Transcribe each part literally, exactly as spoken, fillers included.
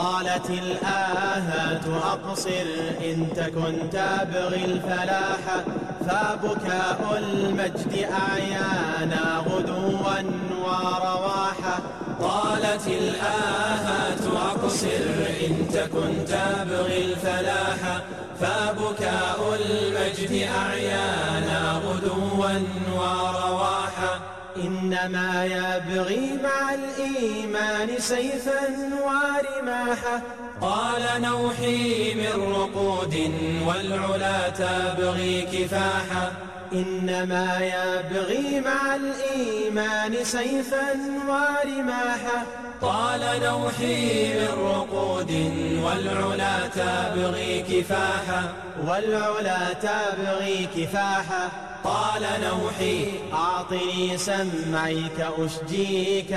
قالت الآهات أقصر إن تكن تبغي الفلاح، فبكاء المجد أعيانا غدوا ورواحا. قالت الآهات أقصر إن تكن تبغي الفلاح، فبكاء المجد أعيانا غدوا ورواحا. إنما يبغي مع الإيمان سيفا ورماحا. قال نوحي من رقود والعلا تبغي كفاحا. إنما يبغي مع الإيمان سيفا ورماحا. قال نوحي من رقود والعلا تبغي كفاحا. والعلا تبغي كفاحا. قال نوحي أعطني سمعك أشجيك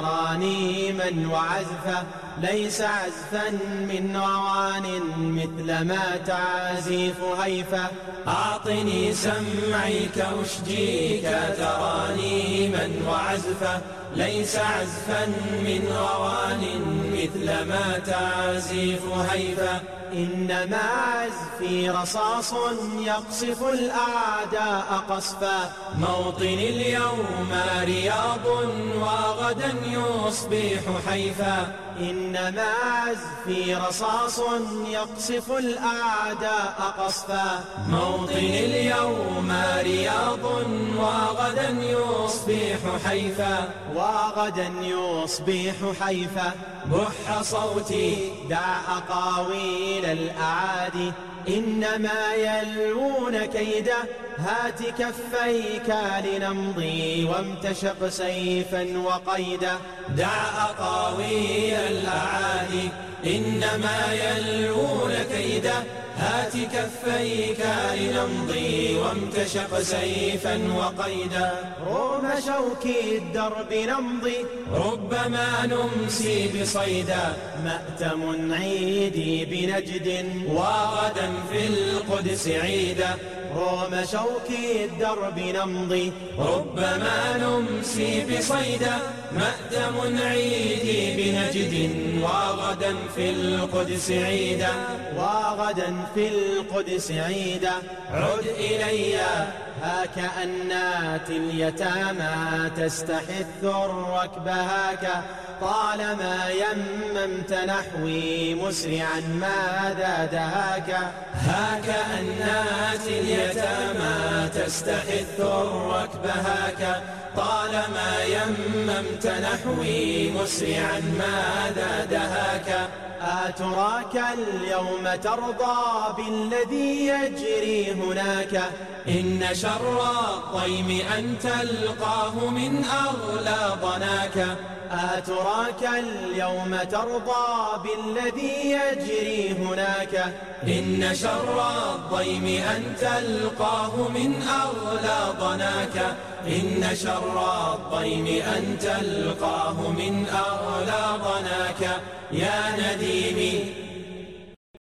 ترانيما وعزفا، ليس عزفا من روان مثل ما تعزف هيفا. أعطني سمعك أشجيك ترانيما وعزفا، ليس عزفا من روان مثل ما تعزف هيفا. إنما عزفي رصاص يقصف الأعداء قصفا. موطني اليوم رياض وغدا يصبح حيفا. إنما عزفي رصاص يقصف الأعداء قصفا. موطني اليوم رياض وغدا يصبح حيفا. وغدا يصبح حيفا. بح صوتي دع أقاويل الأعادي، إنما يلوون كيدا. هات كفيك لنمضي وامتشق سيفا وقيدا. دع أقاويل الأعادي، إنما يلوون كيدا. هات كفيك لنمضي وامتشق سيفا وقيدا. رغم شوكي الدرب نمضي ربما نمسي بصيدا. مأتم عيدي بنجد وغدا في القدس عيدا. رغم شوكي الدرب نمضي ربما نمسي بصيدا. مأتم عيدي بنجد وغدا في القدس عيدا. وغدا في القدس عيدا. عد إلي هاك أنات اليتامى تستحث الركب هاك. طالما يممت نحوي مسرعا ماذا دهاك. هاك أنات اليتامى تستحث الركب هاك. طالما يممت نحوي مسرعا ماذا دهاك. أتراك اليوم ترضى بالذي يجري هناك. إن شر الضيم أن تلقاه من أغلى ضناك. أتراك اليوم ترضى بالذي يجري هناك. إن شر الضيم أن تلقاه من أغلى ضناك. إن شر الضيم أن تلقاه من أغلى ضناك. يا نديمي